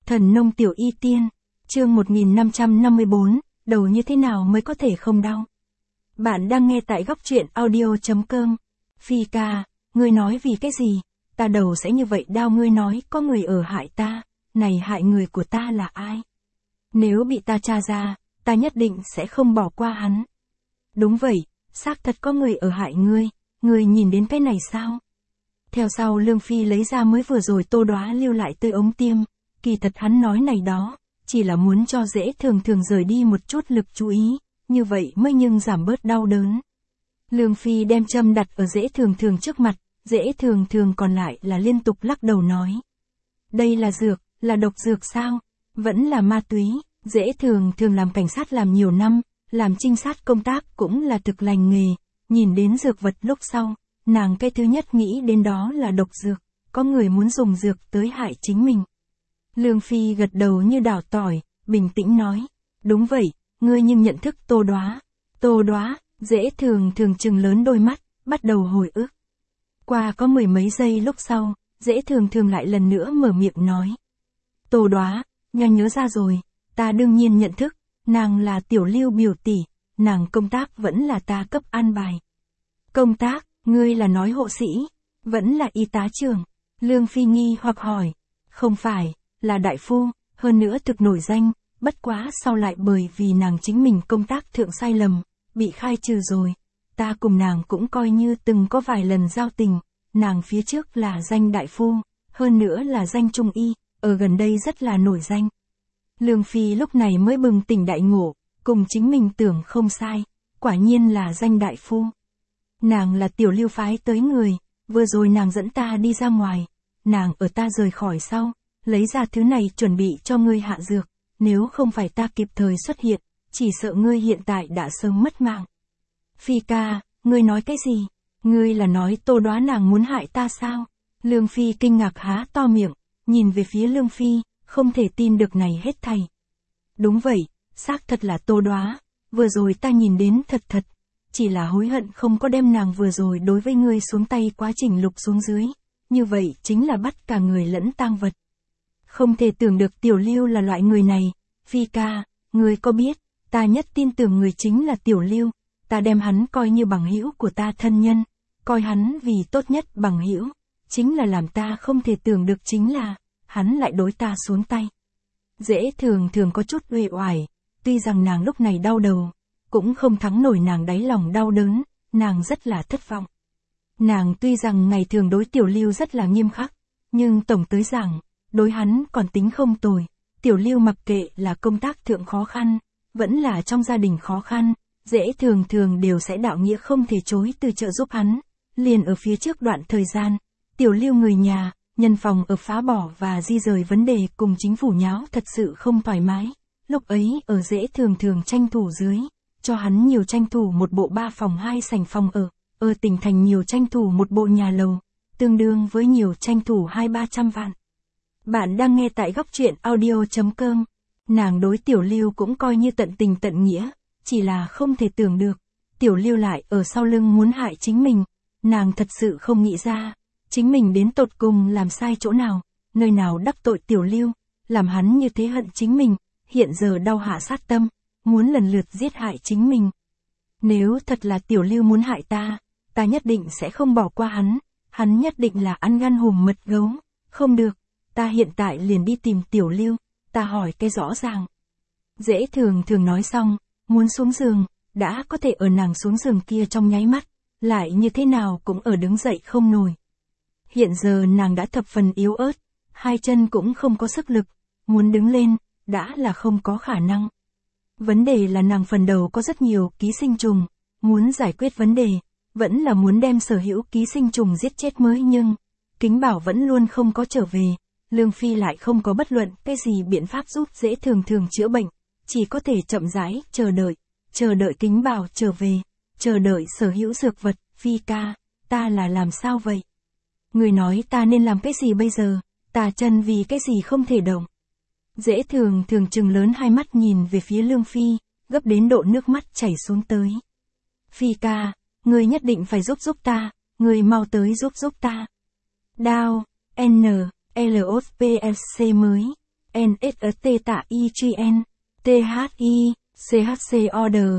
Thần nông tiểu y tiên, chương 1554, đầu như thế nào mới có thể không đau? Bạn đang nghe tại góc truyện audio.com. Phi ca, ngươi nói vì cái gì? Ta đầu sẽ như vậy đau, ngươi nói có người ở hại ta, này hại người của ta là ai? Nếu bị ta tra ra, ta nhất định sẽ không bỏ qua hắn. Đúng vậy, xác thật có người ở hại ngươi nhìn đến cái này sao? Theo sau Lương Phi lấy ra mới vừa rồi Tô Đóa lưu lại từ ống tiêm, kỳ thật hắn nói này đó, chỉ là muốn cho Dễ Thường Thường rời đi một chút lực chú ý, như vậy mới nhưng giảm bớt đau đớn. Lương Phi đem châm đặt ở Dễ Thường Thường trước mặt, Dễ Thường Thường còn lại là liên tục lắc đầu nói. Đây là dược, là độc dược sao? Vẫn là ma túy. Dễ Thường Thường làm cảnh sát làm nhiều năm, làm trinh sát công tác cũng là thực lành nghề, nhìn đến dược vật lúc sau, nàng cái thứ nhất nghĩ đến đó là độc dược, có người muốn dùng dược tới hại chính mình. Lương Phi gật đầu như đảo tỏi, bình tĩnh nói, đúng vậy, ngươi nhưng nhận thức Tô Đóa. Tô Đóa, Dễ Thường Thường trừng lớn đôi mắt, bắt đầu hồi ức. Qua có mười mấy giây lúc sau, Dễ Thường Thường lại lần nữa mở miệng nói. Tô Đóa, nhớ ra rồi, ta đương nhiên nhận thức, nàng là Tiểu Lưu biểu tỷ, nàng công tác vẫn là ta cấp an bài. Công tác, ngươi là nói hộ sĩ, vẫn là y tá trưởng. Lương Phi nghi hoặc hỏi, không phải, là đại phu, hơn nữa thực nổi danh, bất quá sau lại bởi vì nàng chính mình công tác thượng sai lầm, bị khai trừ rồi. Ta cùng nàng cũng coi như từng có vài lần giao tình, nàng phía trước là danh đại phu, hơn nữa là danh trung y, ở gần đây rất là nổi danh. Lương Phi lúc này mới bừng tỉnh đại ngộ, cùng chính mình tưởng không sai, quả nhiên là danh đại phu. Nàng là Tiểu Lưu phái tới người, vừa rồi nàng dẫn ta đi ra ngoài, nàng ở ta rời khỏi sau, lấy ra thứ này chuẩn bị cho ngươi hạ dược, nếu không phải ta kịp thời xuất hiện, chỉ sợ ngươi hiện tại đã sớm mất mạng. Phi ca, ngươi nói cái gì? Ngươi là nói Tô Đóa nàng muốn hại ta sao? Lương Phi kinh ngạc há to miệng, nhìn về phía Lương Phi, không thể tin được này hết thảy. Đúng vậy, xác thật là Tô Đóa, vừa rồi ta nhìn đến thật, chỉ là hối hận không có đem nàng vừa rồi đối với ngươi xuống tay quá trình lục xuống dưới, như vậy chính là bắt cả người lẫn tang vật. Không thể tưởng được Tiểu Lưu là loại người này, Phi ca, ngươi có biết, ta nhất tin tưởng người chính là Tiểu Lưu, ta đem hắn coi như bằng hữu của ta thân nhân, coi hắn vì tốt nhất bằng hữu, chính là làm ta không thể tưởng được chính là, hắn lại đối ta xuống tay. Dễ Thường Thường có chút uể oải, tuy rằng nàng lúc này đau đầu, cũng không thắng nổi nàng đáy lòng đau đớn, nàng rất là thất vọng. Nàng tuy rằng ngày thường đối Tiểu Lưu rất là nghiêm khắc, nhưng tổng tới rằng, đối hắn còn tính không tồi. Tiểu Lưu mặc kệ là công tác thượng khó khăn, vẫn là trong gia đình khó khăn, Dễ Thường Thường đều sẽ đạo nghĩa không thể chối từ trợ giúp hắn. Liền ở phía trước đoạn thời gian, Tiểu Lưu người nhà, nhân phòng ở phá bỏ và di rời vấn đề cùng chính phủ nháo thật sự không thoải mái. Lúc ấy ở Dễ Thường Thường tranh thủ dưới, cho hắn nhiều tranh thủ một bộ 3 phòng 2 sảnh phòng ở tỉnh thành nhiều tranh thủ một bộ nhà lầu, tương đương với nhiều tranh thủ 200-300 vạn. Bạn đang nghe tại góc truyện audio.com. Nàng đối Tiểu Lưu cũng coi như tận tình tận nghĩa, chỉ là không thể tưởng được, Tiểu Lưu lại ở sau lưng muốn hại chính mình, nàng thật sự không nghĩ ra, chính mình đến tột cùng làm sai chỗ nào, nơi nào đắc tội Tiểu Lưu, làm hắn như thế hận chính mình, hiện giờ đau hạ sát tâm, muốn lần lượt giết hại chính mình. Nếu thật là Tiểu Lưu muốn hại ta, ta nhất định sẽ không bỏ qua hắn nhất định là ăn gan hùm mật gấu, không được, ta hiện tại liền đi tìm Tiểu Lưu, ta hỏi cái rõ ràng. Dễ Thường Thường nói xong, muốn xuống giường, đã có thể ở nàng xuống giường kia trong nháy mắt, lại như thế nào cũng ở đứng dậy không nổi. Hiện giờ nàng đã thập phần yếu ớt, hai chân cũng không có sức lực, muốn đứng lên, đã là không có khả năng. Vấn đề là nàng phần đầu có rất nhiều ký sinh trùng, muốn giải quyết vấn đề, vẫn là muốn đem sở hữu ký sinh trùng giết chết mới nhưng, Kính Bảo vẫn luôn không có trở về, Lương Phi lại không có bất luận cái gì biện pháp giúp Dễ Thường Thường chữa bệnh, chỉ có thể chậm rãi, chờ đợi Kính Bảo trở về, chờ đợi sở hữu dược vật. Phi ca, ta là làm sao vậy? Người nói ta nên làm cái gì bây giờ, ta chân vì cái gì không thể động. Dễ Thường Thường trừng lớn hai mắt nhìn về phía Lương Phi, gấp đến độ nước mắt chảy xuống tới. Phi ca, ngươi nhất định phải giúp ta, ngươi mau tới giúp ta. Đao, N, L, O, P, S, C mới. NST tạ IGN, THI, CHC order,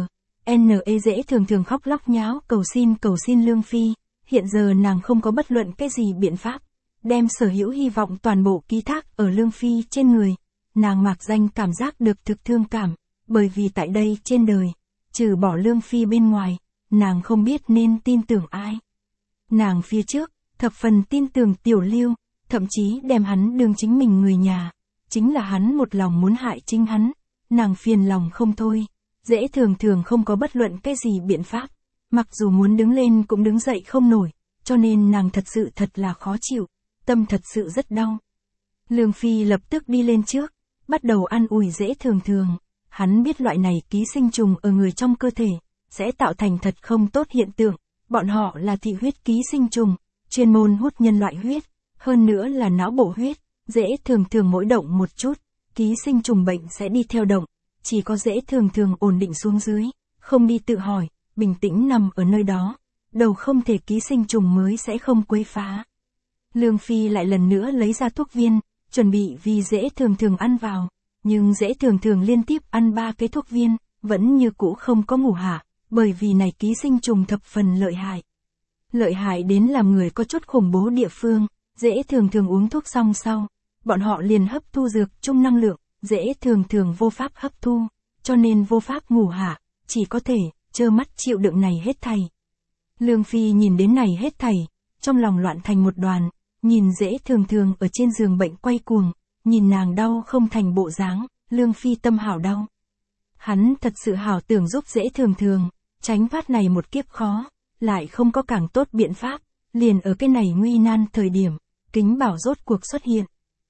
NE dễ thường khóc lóc nháo cầu xin Lương Phi, hiện giờ nàng không có bất luận cái gì biện pháp, đem sở hữu hy vọng toàn bộ ký thác ở Lương Phi trên người, nàng mạc danh cảm giác được thực thương cảm, bởi vì tại đây trên đời, trừ bỏ Lương Phi bên ngoài, nàng không biết nên tin tưởng ai. Nàng phía trước, thập phần tin tưởng Tiểu Lưu, thậm chí đem hắn đương chính mình người nhà, chính là hắn một lòng muốn hại chính hắn, nàng phiền lòng không thôi, dễ thường không có bất luận cái gì biện pháp, mặc dù muốn đứng lên cũng đứng dậy không nổi, cho nên nàng thật là khó chịu, tâm thật sự rất đau. Lương Phi lập tức đi lên trước, bắt đầu an ủi dễ thường, hắn biết loại này ký sinh trùng ở người trong cơ thể, sẽ tạo thành thật không tốt hiện tượng, bọn họ là thị huyết ký sinh trùng, chuyên môn hút nhân loại huyết, hơn nữa là não bộ huyết, dễ thường mỗi động một chút, ký sinh trùng bệnh sẽ đi theo động, chỉ có dễ thường ổn định xuống dưới, không đi tự hỏi, bình tĩnh nằm ở nơi đó, đầu không thể ký sinh trùng mới sẽ không quấy phá. Lương Phi lại lần nữa lấy ra thuốc viên, chuẩn bị vì dễ thường ăn vào, nhưng dễ thường liên tiếp ăn 3 cái thuốc viên, vẫn như cũ không có ngủ hạ, bởi vì này ký sinh trùng thập phần lợi hại. Lợi hại đến làm người có chút khủng bố địa phương, dễ thường uống thuốc xong sau, bọn họ liền hấp thu dược chung năng lượng, dễ thường vô pháp hấp thu, cho nên vô pháp ngủ hạ, chỉ có thể trơ mắt chịu đựng này hết thảy. Lương Phi nhìn đến này hết thảy, trong lòng loạn thành một đoàn, nhìn dễ thường ở trên giường bệnh quay cuồng, nhìn nàng đau không thành bộ dáng, Lương Phi tâm hảo đau. Hắn thật sự hảo tưởng giúp dễ thường, tránh phát này một kiếp khó, lại không có càng tốt biện pháp, liền ở cái này nguy nan thời điểm, Kính Bảo rốt cuộc xuất hiện.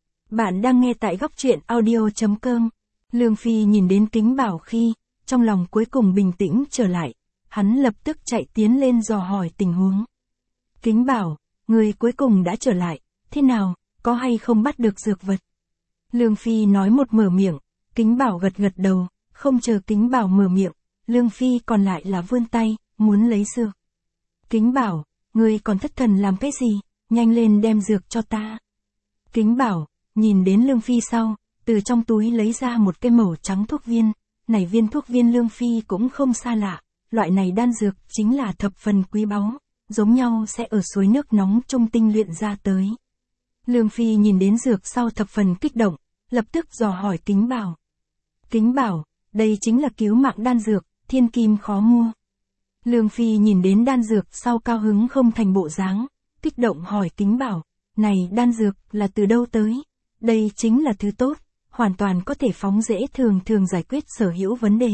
Bạn đang nghe tại góc truyện audio.com. Lương Phi nhìn đến Kính Bảo khi, trong lòng cuối cùng bình tĩnh trở lại, hắn lập tức chạy tiến lên dò hỏi tình huống. Kính Bảo, người cuối cùng đã trở lại, thế nào, có hay không bắt được dược vật? Lương Phi nói một mở miệng, Kính Bảo gật đầu, không chờ Kính Bảo mở miệng, Lương Phi còn lại là vươn tay, muốn lấy dược. Kính Bảo, người còn thất thần làm cái gì, nhanh lên đem dược cho ta. Kính Bảo, nhìn đến Lương Phi sau, từ trong túi lấy ra một cái màu trắng thuốc viên, này viên thuốc viên Lương Phi cũng không xa lạ, loại này đan dược chính là thập phần quý báu, giống nhau sẽ ở suối nước nóng trung tinh luyện ra tới. Lương Phi nhìn đến dược sau thập phần kích động, lập tức dò hỏi Kính Bảo. Kính Bảo, đây chính là cứu mạng đan dược, thiên kim khó mua. Lương Phi nhìn đến đan dược sau cao hứng không thành bộ dáng, kích động hỏi Kính Bảo, này đan dược là từ đâu tới? Đây chính là thứ tốt, hoàn toàn có thể phóng dễ thường giải quyết sở hữu vấn đề.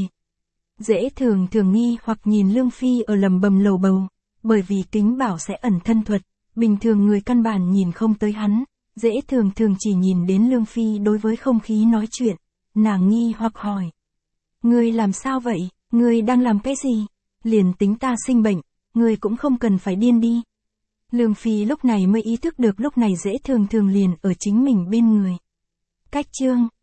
Dễ thường nghi hoặc nhìn Lương Phi ở lầm bầm lầu bầu, bởi vì Kính Bảo sẽ ẩn thân thuật, bình thường người căn bản nhìn không tới hắn, dễ thường chỉ nhìn đến Lương Phi đối với không khí nói chuyện, nàng nghi hoặc hỏi. Ngươi làm sao vậy, ngươi đang làm cái gì? Liền tính ta sinh bệnh, ngươi cũng không cần phải điên đi. Lương Phi lúc này mới ý thức được lúc này dễ thường liền ở chính mình bên người. Cách chương